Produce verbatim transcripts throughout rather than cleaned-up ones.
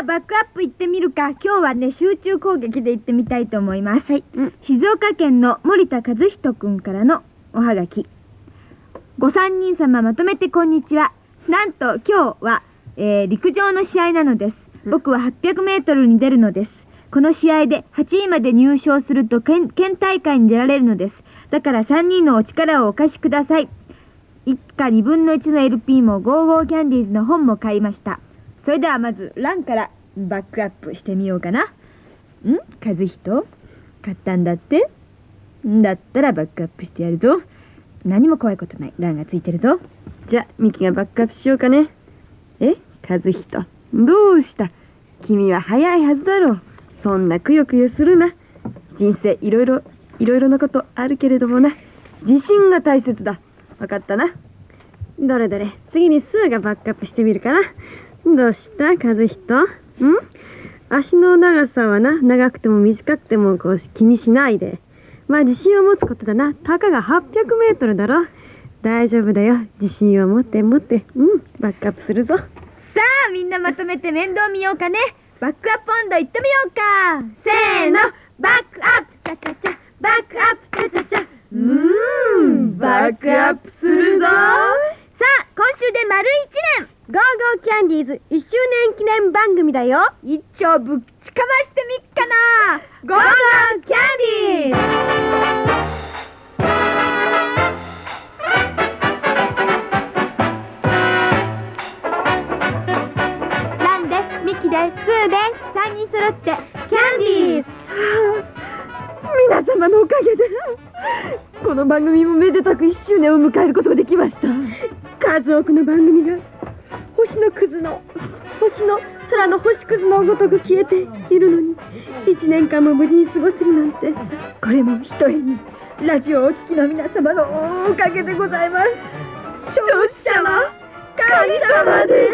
バックアップ行ってみるか。今日はね、集中攻撃で行ってみたいと思います。はい、うん、静岡県の森田和人くんからのおはがき。ご三人様まとめてこんにちは。なんと今日は、えー、陸上の試合なのです。僕ははっぴゃくメートルに出るのです。この試合ではちいまで入賞すると県、県大会に出られるのです。だからさんにんのお力をお貸しください。一家にぶんのいちの エルピー もゴーゴーキャンディーズの本も買いました。それではまずランからバックアップしてみようかな。ん？和人？買ったんだって？だったらバックアップしてやるぞ。何も怖いことない。ランがついてるぞ。じゃあミキがバックアップしようかね。え？和人、どうした？君は早いはずだろう。そんなくよくよするな。人生いろいろいろいろなことあるけれどもな、自信が大切だ。わかったな。どれどれ、次にスーがバックアップしてみるかな。どうした和人？ん？足の長さはな、長くても短くてもこう気にしないで。まあ自信を持つことだな。たかがはっぴゃくメートルだろ。大丈夫だよ。自信を持って持って。うん、バックアップするぞ。さあ、みんなまとめて面倒見ようかね。バックアップ温度いってみようか。せーの、バックアップ、チャチャチャ、バックアップ、チャチャチャ。うーん、バックアップするぞ。さあ、今週で丸いちねん、ゴーゴーキャンディーズいっしゅうねん記念番組だよ。一丁ぶっちかましてみっかな。ゴーゴーキャンディーズ。ランです、ミキです、スーです。さんにん揃ってキャンディーズ。皆様のおかげでこの番組もめでたくいっしゅうねんを迎えることができました。数多くの番組が星のくずの星の空の星屑のごとく消えているのに、いちねんかんも無事に過ごせるなんて、これもひとえにラジオをお聞きの皆様のおかげでございます。聴者の神様です。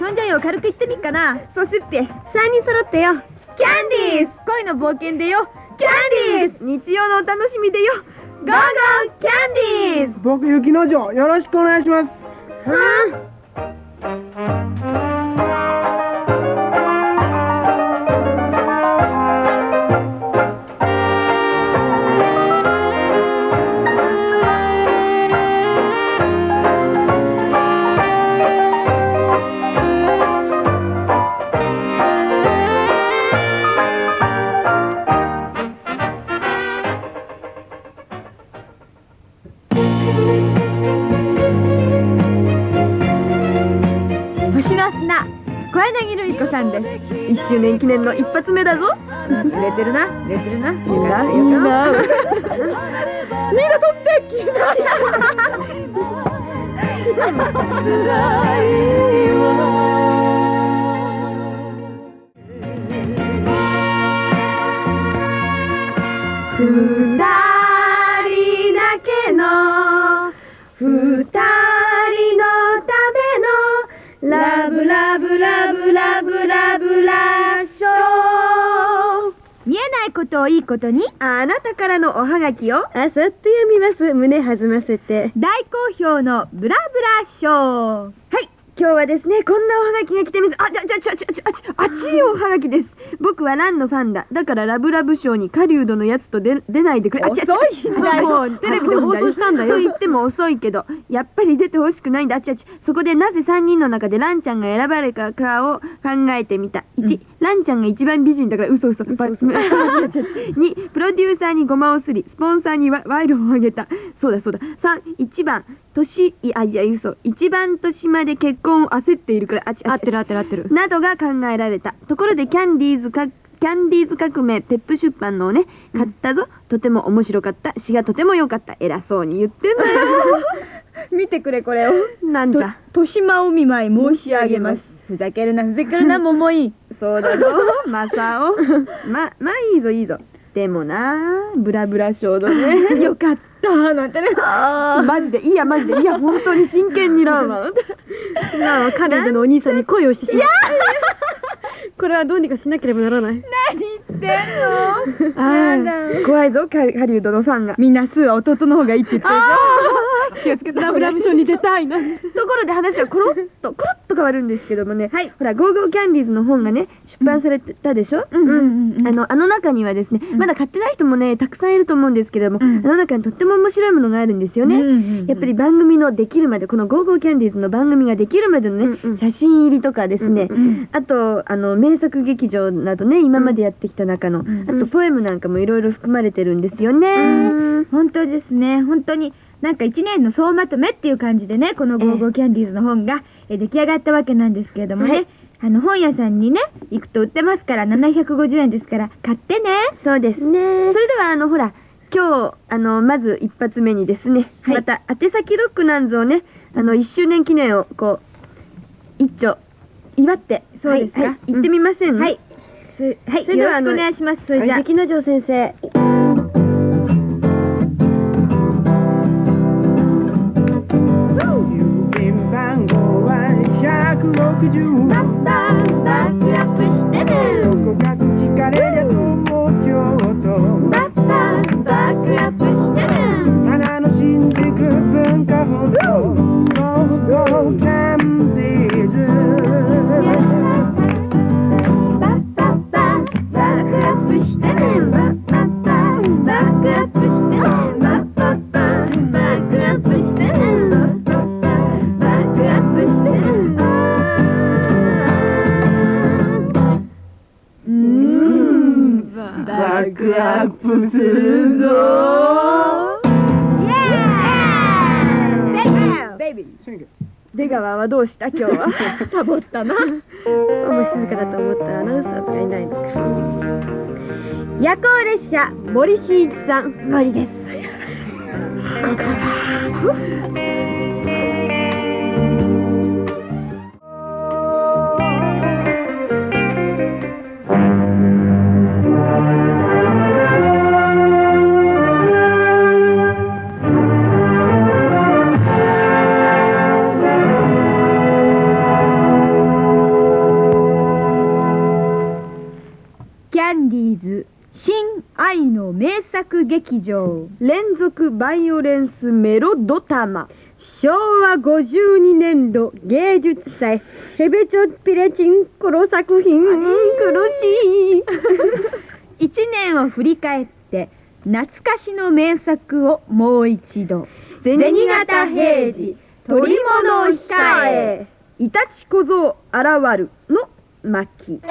遊んじゃよ、軽く言ってみっかな。そうすってさんにん揃ってよ。キャンディーズ、恋の冒険でよ。キャンディーズ、日曜のお楽しみでよ。ゴーゴーキャンディーズ。 僕雪之丞、よろしくお願いします。 はあ。いっしゅうねん記念の一発目だぞ。売れてるな、売れてるな。よかったよかった。みんな取ってきなや。ふたりだけのふたりのためのラブラブラブラブラブラショー。見えないことをいいことに、あなたからのおはがきをあさって読みます。胸弾ませて大好評のブラブラショー。はい、今日はですね、こんなおはがきが来てます。あ、ちょちょちょちょちょあっちいおはがきです。僕はランのファンだ。だからラブラブショーに狩人のやつと出出ないでくれ。遅いんだよ。もうテレビで放送したんだよ。と言っても遅いけど、やっぱり出てほしくないんだ。あっちあっち。そこでなぜさんにんの中でランちゃんが選ばれたかを考えてみた。いち、ランちゃんが一番美人だから嘘嘘。に、プロデューサーにごまをすり、スポンサーに賄賂をあげた。そうだそうだ。さん、いちばん、年、いやいや嘘。一番年まで結婚を焦っているくらい。あっちあっち。合ってる合ってる合ってる。などが考えられた。ところでキャンディーズか、キャンディーズ革命ペップ出版のをね、買ったぞ。とても面白かった。詩がとても良かった。偉そうに言ってんだよ。見てくれこれを。なんだ。としまお見舞い申し上げます。ふざけるなふざけるな桃井。そうだぞマサオ。ままあいいぞいいぞ。でもなブラブラショードね。よかったなんてね。マジでいいやマジでいや本当に真剣にランは。ランは彼女のお兄さんに恋をしてしまう。これはどうにかしなければならない。何言ってんの。ああ怖いぞ狩人のファンが。みんなスーは弟の方がいいって言ってる気をつけたラブラブショーに出たいな。 ところで話はコロッとコロッと変わるんですけどもね、はい、ほらゴーゴーキャンディーズの本がね出版されたでしょ。うんうんうん、あのあの中にはですね、うん、まだ買ってない人もねたくさんいると思うんですけども、うん、あの中にとっても面白いものがあるんですよね。うんうんうん、やっぱり番組のできるまで、このゴーゴーキャンディーズの番組ができるまでのね、うんうん、写真入りとかですね、うんうん、あとあの名作劇場などね今までやってきた中の、うん、あとポエムなんかもいろいろ含まれてるんですよね。うん、本当ですね。本当になんかいちねんの総まとめっていう感じでね、このゴーゴーキャンディーズの本がえ出来上がったわけなんですけれどもね、はい、あの本屋さんにね行くと売ってますからななひゃくごじゅうえんですから買ってね。そうですね。それではあのほら今日あのまず一発目にですね、はい、また宛先ロックなんぞをねあのいっしゅうねん記念をこう一丁祝ってそうですか、はいはい、行ってみません、うん、はい、そはい、それではよろしくお願いします。それじゃあ関之丞先生。バッターバックアップしてね。どこか聞かれりゃもうちょっとバッターバックアップしてね。花の新宿文化放送ゴーゴーキャンディーズバッターバックアップしてね。バッターバックアップしてね。バッターバックアップしてね。バッターバックアップしてね。バックアップするぞー。イエーイベイビー。出川はどうした今日は。サボったな。もう静かだと思ったらアナウンサーとかいないのか。夜行列車森進一さん。森です。愛の名作劇場連続バイオレンスメロドタマしょうわごじゅうにねんど芸術祭ヘベチョッピレチンコロ作品苦しいいちねんを振り返って懐かしの名作をもう一度銭形平次捕り物を控えイタチ小僧現るの巻。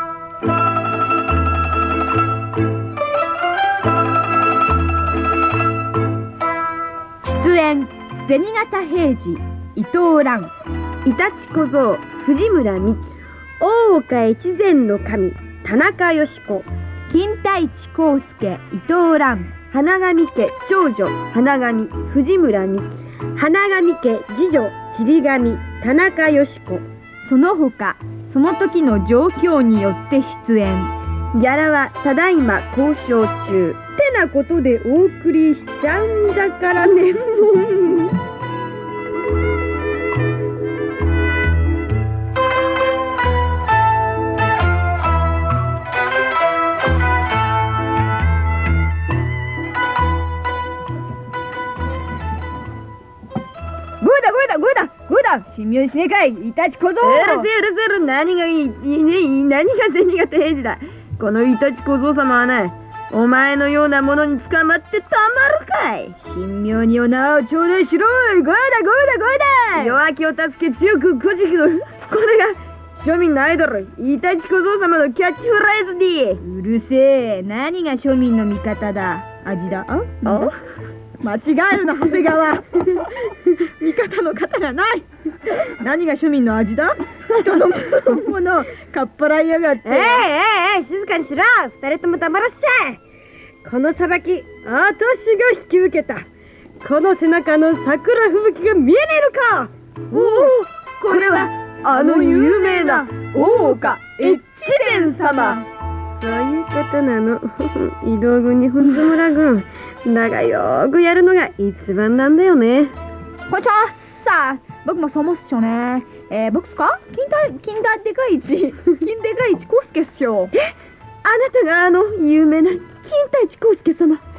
出演銭形平次伊藤蘭イタチ小僧藤村美樹大岡越前の神田中よし子金太一耕介伊藤蘭花神家長女花神藤村美樹花神家次女ちり神田中よし子その他その時の状況によって出演ギャラはただいま交渉中ってなことでお送りしちゃうんじゃからね。神妙にしねえかいイタチ小僧。うるせえうるせえ何がいいいいね何が銭形平次だ。このイタチ小僧様はねお前のようなものに捕まってたまるかい。神妙にお縄を頂戴しろい。ゴーだゴーだゴーだ。弱気を助け強くこじきのこれが庶民のアイドルイタチ小僧様のキャッチフレーズで。うるせえ何が庶民の味方だ。味だああ間違えるな長谷川味方の方がない。何が庶民の味だ。人のものをかっぱらいやがって。ええええ静かにしろ。二人とも黙らせちゃえ。この裁き私が引き受けた。この背中の桜吹雪が見えねえのか。おおこれはあの有名な大岡越前様。そういうことなの。移動軍にふんず村軍だがよーくやるのが一番なんだよね。こんにちはさあ僕もそう思うっしょね。えー、僕っすか金田金田でかいち金でかいちこうすけっしょ。えあなたがあの有名な金田一耕助様。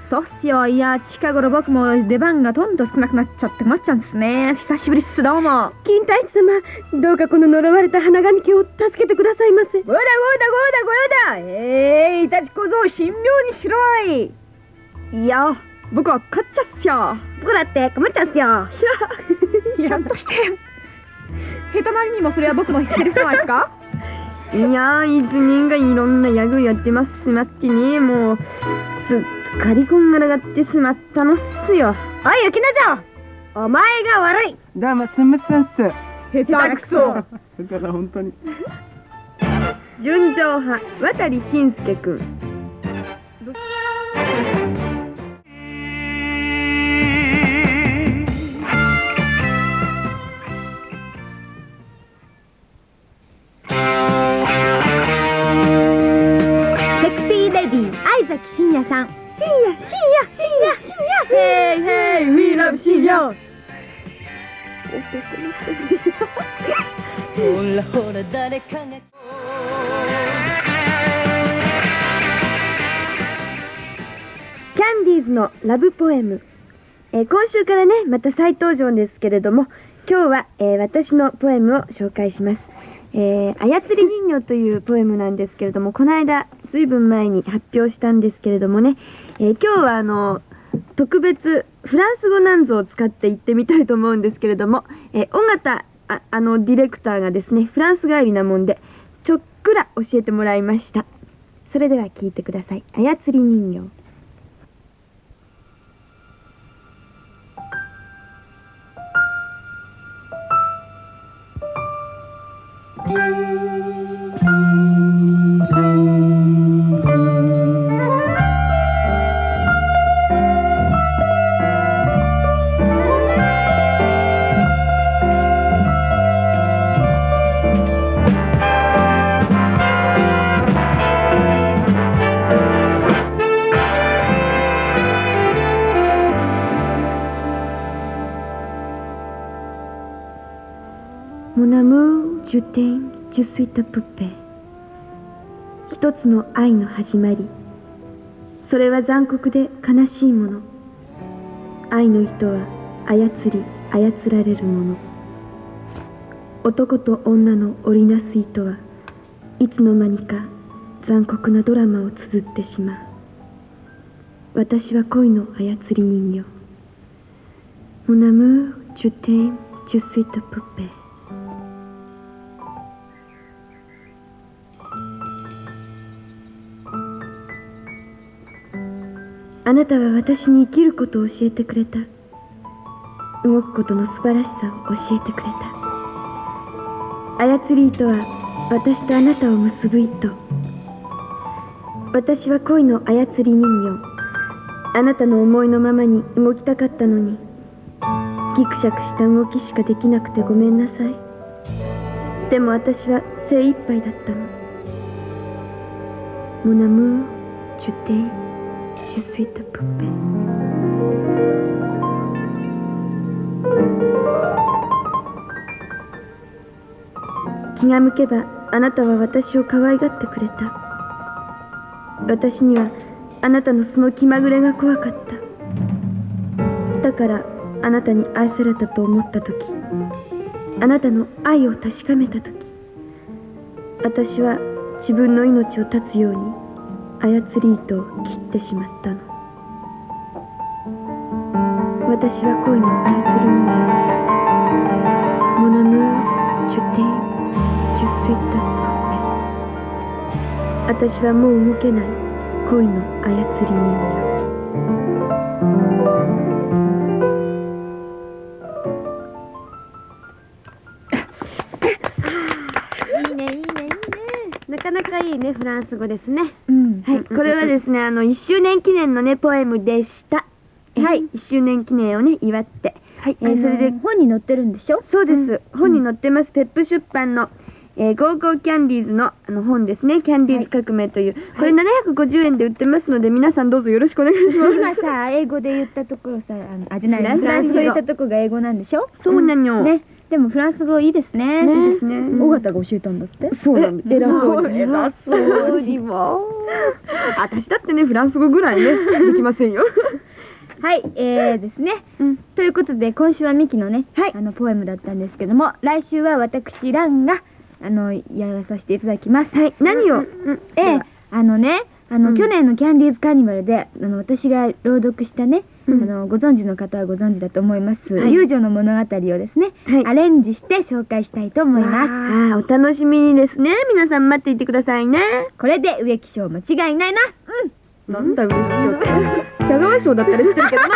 そうっすよ。いや、近頃僕も出番がどんどん少なくなっちゃって困っちゃうんですね。久しぶりっす。どうも。 金太一様、どうかこの呪われた花神家を助けてくださいませ。 ごよだごよだごよだごよだ。えー、イタチ小僧神妙にしろい。いや、僕は勝っちゃっすよ。 僕だって困っちゃうっすよ。 いや、ひょっとして下手なりにもそれは僕のセリフじゃないですか。 いやー、いつ人がいろんな役やってますまってね、もうすっかりこんがらがってしまったのっすよ。 おい、雪菜城、お前が悪い。 どうもすみませんっす。 下手くそ。 だから本当に。 純情派渡慎介くん。 相崎真也さん。 深夜深夜深夜深夜。 ヘイヘイ、We love 深夜。 ほらほら誰かがキャンディーズのラブポエム、えー、今週からねまた再登場ですけれども、今日は、えー、私のポエムを紹介します。えー、操り人形というポエムなんですけれども、この間ずいぶん前に発表したんですけれどもね、えー、今日はあの特別フランス語なんぞを使って言ってみたいと思うんですけれども、えー、尾形 あ, あのディレクターがですねフランス帰りなもんでちょっくら教えてもらいました。それでは聞いてください。操り人形。Mon amour, je t'aime, je suis ta poupée。一つの愛の始まり、それは残酷で悲しいもの。愛の糸は操り操られるもの。男と女の織りなす糸はいつの間にか残酷なドラマを綴ってしまう。私は恋の操り人形。Mon amour, je t'aime, je suis ta poupée。あなたは私に生きることを教えてくれた。動くことの素晴らしさを教えてくれた。操り糸は私とあなたを結ぶ糸。私は恋の操り人形。あなたの思いのままに動きたかったのに、ギクシャクした動きしかできなくてごめんなさい。でも私は精一杯だったの。Mon amour, je t'aime.Je suis ta poupée。 気が向けばあなたは私を可愛がってくれた。私にはあなたのその気まぐれが怖かった。だからあなたに愛されたと思った時、あなたの愛を確かめた時、私は自分の命を絶つように操り糸を切ってしまったの。私は恋の操り人形。Mon amour, je t'aime, je suis ta poupée。私はもう動けない恋の操り人形。 いいね、いいね、いいね。 なかなかいいね、フランス語ですね。 うん。 はい、これはですね、あのいっしゅうねん記念のねポエムでした。はい、いっしゅうねん記念をね祝って、はい、えー、それで本に載ってるんでしょ。 そうです、本に載ってます。ペップ出版のえー、ゴーゴーキャンディーズのあの本ですね。キャンディーズ革命という、はい、これななひゃくごじゅうえんで売ってますので、皆さんどうぞよろしくお願いします。 今さ英語で言ったところさ、あのあじゃないフランス語で言ったところが英語なんでしょ。 そうなの、 うん、ね。 でもフランス語いいですね。 いいですね。 尾形が教えたんだって。 そうなんです。偉そうに。 偉そうにも。 私だってね、フランス語ぐらいね、できませんよ。 はい、えーですね。ということで、今週はミキのね、あの、ポエムだったんですけども、来週は私、ランが、あの、やらさせていただきます。はい、 何を？ ええ、あのね、あの、去年のキャンディーズカーニバルで、あの、私が朗読したね、あの、ご存知の方はご存知だと思います。遊女の物語をですね、アレンジして紹介したいと思います。 ああ、お楽しみにですね。皆さん待っていてくださいね。 これで植木賞間違いないな。うん。 なんだ植木賞って。茶川賞だったら知ってるけどな。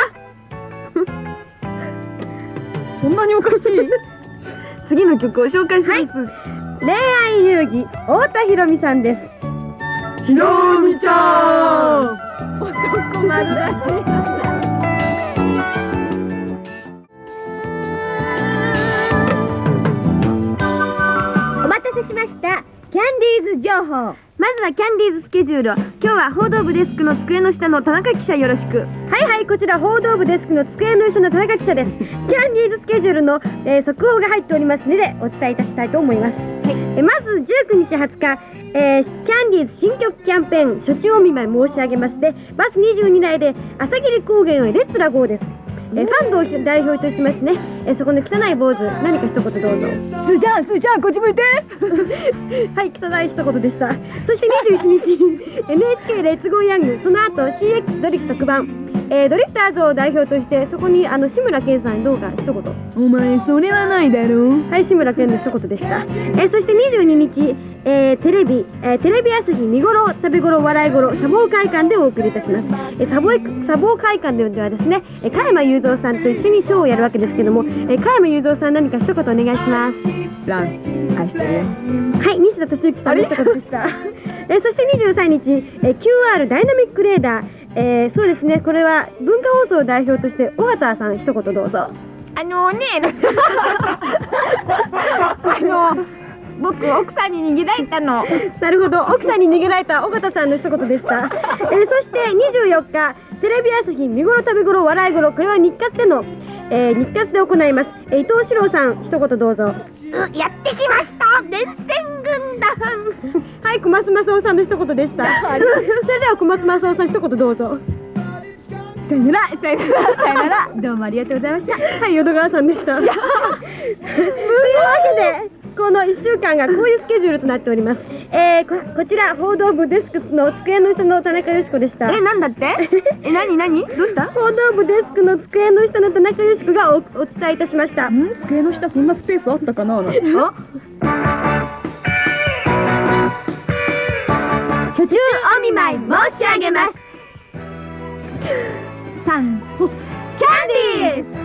そんなにおかしい。次の曲を紹介します。恋愛遊戯、太田裕美さんです。ひろみちゃん。男丸出し。 お待たせしました。キャンディーズ情報。 まずはキャンディーズスケジュール。今日は報道部デスクの机の下の田中記者よろしく。はいはい、こちら報道部デスクの机の下の田中記者です。キャンディーズスケジュールの、えー、速報が入っておりますのでお伝えいたしたいと思います。はい、えまずじゅうくにちはつか、えー、キャンディーズ新曲キャンペーン初中お見舞い申し上げまして、バスにじゅうにだいで朝霧高原へレッツラゴーです。えー、ファンドを代表としましてね、えー、そこの汚い坊主、何か一言どうぞ。 すーちゃん、すーちゃん、こっち向いて。 はい、汚い一言でした。そしてにじゅういちにちエヌエイチケー レッツゴーヤング、その後 シーエックス ドリフ特番、えー、ドリフターズを代表としてそこにあの志村けんさんにどうか一言。 お前それはないだろう。 はい、志村けんの一言でした。えー、そしてにじゅうににち、えー、テレビ、えー、テレビ朝日見頃食べ頃笑い頃砂防会館でお送りいたします。えー、砂防砂防会館ではですね、えー、加山雄三さんと一緒にショーをやるわけですけども、えー、加山雄三さん何か一言お願いします。 ラン、愛してるよ。 はい、西田敏行さんの一言でした。えー、そしてにじゅうさんにち、えー、キューアール ダイナミックレーダー、えー、そうですね、これは文化放送を代表として尾形さん一言どうぞ。 あのねあの僕奥さんに逃げられたの。 なるほど、奥さんに逃げられた尾形さんの一言でした。えー、そしてにじゅうよっかテレビ朝日見頃食べ頃笑い頃、これは日活での、えー、日活で行います。えー、伊藤四郎さん一言どうぞ。 やってきました連戦軍団。 はい、小松政夫さんの一言でした。それでは小松政夫さん一言どうぞ。 さよなら、さよなら、さよなら。どうもありがとうございました。 はい、淀川さんでした。というわけでこのいっしゅうかんがこういうスケジュールとなっております。えー、こ, こちら報道部デスクの机の下の田中よし子でした。 え、なんだってえ、なになにどうした？ 報道部デスクの机の下の田中よし子が お, お伝えいたしました。 ん？机の下そんなスペースあったかな。初中お見舞い申し上げます。さん、キャンディーズ。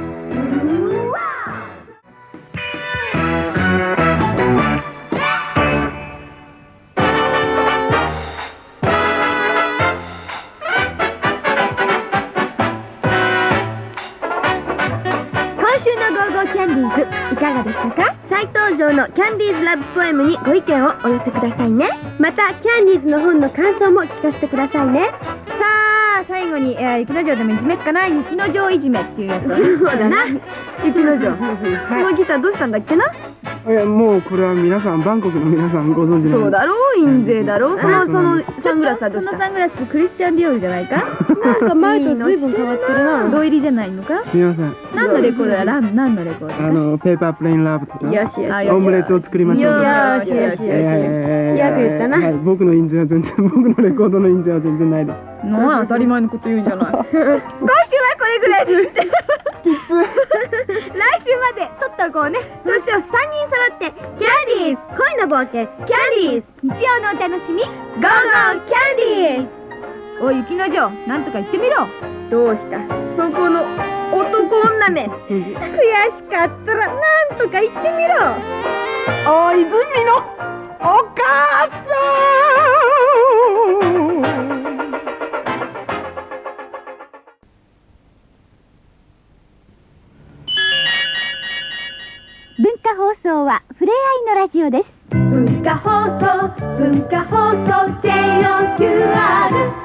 キャンディーズいかがでしたか？ 再登場のキャンディーズラブポエムにご意見をお寄せくださいね。またキャンディーズの本の感想も聞かせてくださいね。 さあ最後に、えー、雪の城でもいじめっかな、雪の城いじめっていうやつ。 そうだな、雪の城。そのギターどうしたんだっけな。 え、もうこれは皆さん、バンコクの皆さんご存知の。 そうだろう、印税だろう。そのそのサングラスはどうした？ そのサングラスクリスチャン・ディオールじゃないか？ なんか前と随分変わってるな。 銅入りじゃないのか？ すみません。 何のレコードだ？ラン、何のレコード？ あのペーパープレインラブとか。 よしよし。 オムレツを作りましょう。 よしよしよし。よく言ったな。 はい、僕の印税は全然、僕のレコードの印税は全然ないです。 なあ、当たり前のこと言うんじゃない。今週はこれぐらいです。来週まで撮っておこうね。 そうしよう。さんにん揃ってキャンディーズ恋の冒険キャンディーズ日曜のお楽しみゴーゴーキャンディーズ。おい雪の城、なんとか言ってみろ。 どうした？そこの男女め、悔しかったらなんとか言ってみろ。 おい、泉のお母さん。 文化放送はふれあいのラジオです。文化放送、文化放送 ジェイオーキューアール